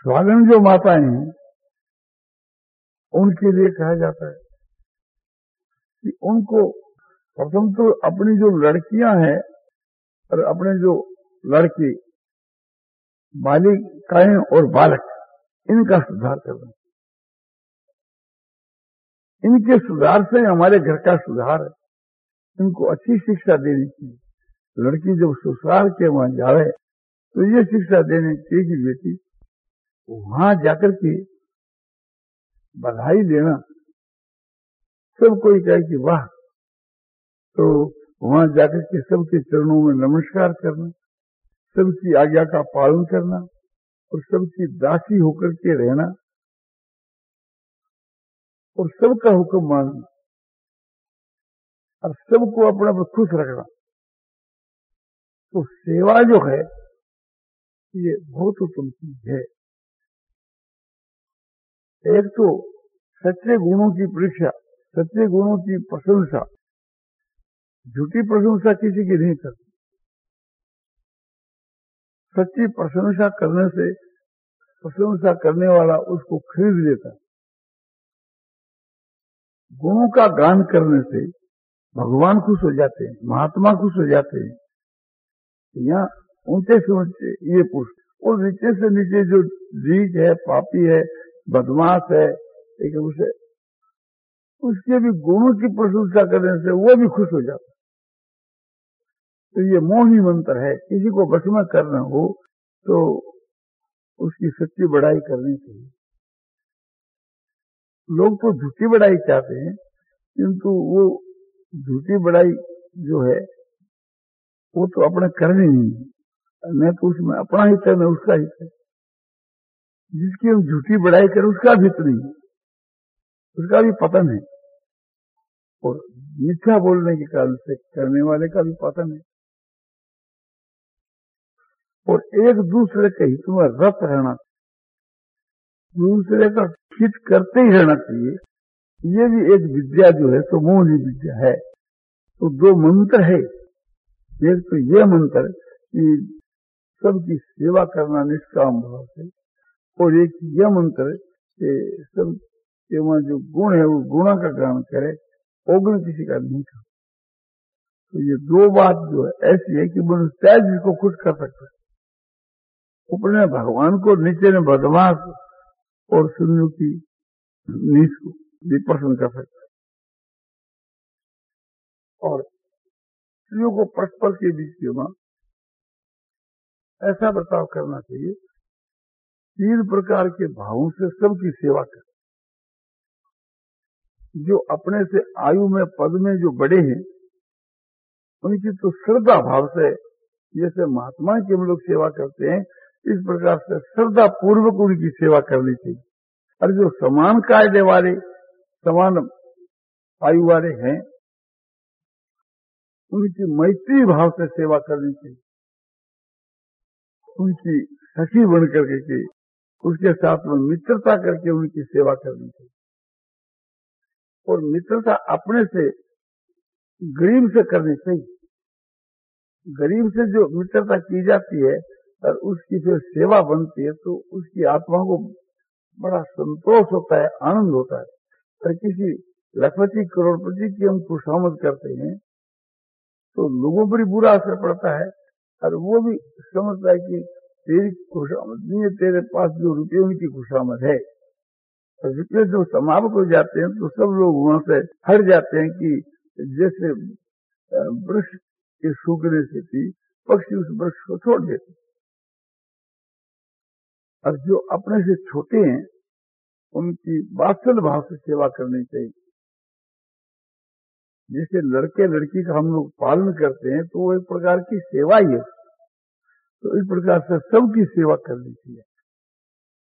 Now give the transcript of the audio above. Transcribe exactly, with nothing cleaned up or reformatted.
स्वागन जो माताएं हैं उनके लिए कहा जाता है कि उनको प्रथम तो अपनी जो लड़कियां हैं और अपने जो लड़के बालिकाएं और बालक इनका सुधार करना, इनके सुधार से हमारे घर का सुधार है। इनको अच्छी शिक्षा देनी चाहिए। लड़की जब ससुराल के वहां जाए तो ये शिक्षा देनी चाहिए कि बेटी वहां जाकर के बधाई देना, सब कोई कहे कि वाह, तो वहां जाकर के सबके चरणों में नमस्कार करना, सबकी आज्ञा का पालन करना और सबकी दासी होकर के रहना और सबका हुक्म मानना और सबको अपने पर खुश रखना। तो सेवा जो है ये बहुत उत्तम चीज है। एक तो सच्चे गुणों की परीक्षा, सच्चे गुणों की प्रशंसा, झूठी प्रशंसा किसी की नहीं करती। सच्ची प्रशंसा करने से प्रशंसा करने वाला उसको खरीद लेता है। गुणों का गान करने से भगवान खुश हो जाते हैं, महात्मा खुश हो जाते हैं। यहाँ ऊंचे से ऊंचे ये पुरुष और नीचे से नीचे जो नीच है, पापी है, बदमाश है, एक उसे उसके भी गुणों की प्रशंसा करने से वो भी खुश हो जाता है। तो ये मोही मंत्र है। किसी को बस में करना हो तो उसकी सच्ची बड़ाई करनी चाहिए। लोग तो झूठी बड़ाई चाहते हैं, किंतु वो झूठी बड़ाई जो है वो तो अपने करनी नहीं है, न तो उसमें अपना हित है न उसका हित है। जिसकी हम झूठी बड़ाई करें उसका भी हित नहीं है, उसका भी पतन है, और मिथ्या बोलने के कारण से करने वाले का भी पतन है। और एक दूसरे के हित में रत रहना, दूसरे का हित करते ही रहना चाहिए। ये भी एक विद्या जो है तो मोहनी विद्या है। तो दो मंत्र है, एक तो ये मंत्र कि सबकी सेवा करना निष्काम भाव से, और एक यह मंत्र कि सब के वहां जो गुण है वो गुणों का गान करे, अवगुण किसी का नहीं था। तो ये दो बात जो है ऐसी है कि मनुष्य जिसको खुश कर सकता है, ऊपर भगवान को, नीचे ने बदमाश और शून्य की नीच को भी प्रसन्न कर सकता है। और स्त्रियों को परस्पर के बीच में ऐसा बर्ताव करना चाहिए, तीन प्रकार के भावों से सबकी सेवा कर। जो अपने से आयु में पद में जो बड़े हैं उनकी तो श्रद्धा भाव से, जैसे महात्मा की हम लोग सेवा करते हैं, इस प्रकार से श्रद्धा पूर्वक उनकी सेवा करनी चाहिए। और जो समान कायदे वाले, समान आयु वाले हैं, उनकी मैत्री भाव से सेवा करनी चाहिए। उनकी सखी बन करके के उसके साथ में मित्रता करके उनकी सेवा करनी चाहिए। और मित्रता अपने से गरीब से करनी चाहिए। गरीब से जो मित्रता की जाती है और उसकी फिर सेवा बनती है तो उसकी आत्मा को बड़ा संतोष होता है, आनंद होता है। और किसी लखपति करोड़पति की हम खुशामद करते हैं तो लोगों पर बुरा असर पड़ता है, और वो भी समझता है कि तेरी खुशामद नहीं है, तेरे पास जो रुपये उनकी खुशामद है। और रुपये जो समाप्त हो जाते हैं तो सब लोग वहां से हट जाते हैं कि जैसे वृक्ष के सूखने से भी पक्षी उस वृक्ष को छोड़ देते। और जो अपने से छोटे हैं उनकी वात्सल भाव से सेवा करनी चाहिए। जैसे लड़के लड़की का हम लोग पालन करते हैं तो वो एक प्रकार की सेवा ही है। तो इस प्रकार से सबकी सेवा करनी चाहिए।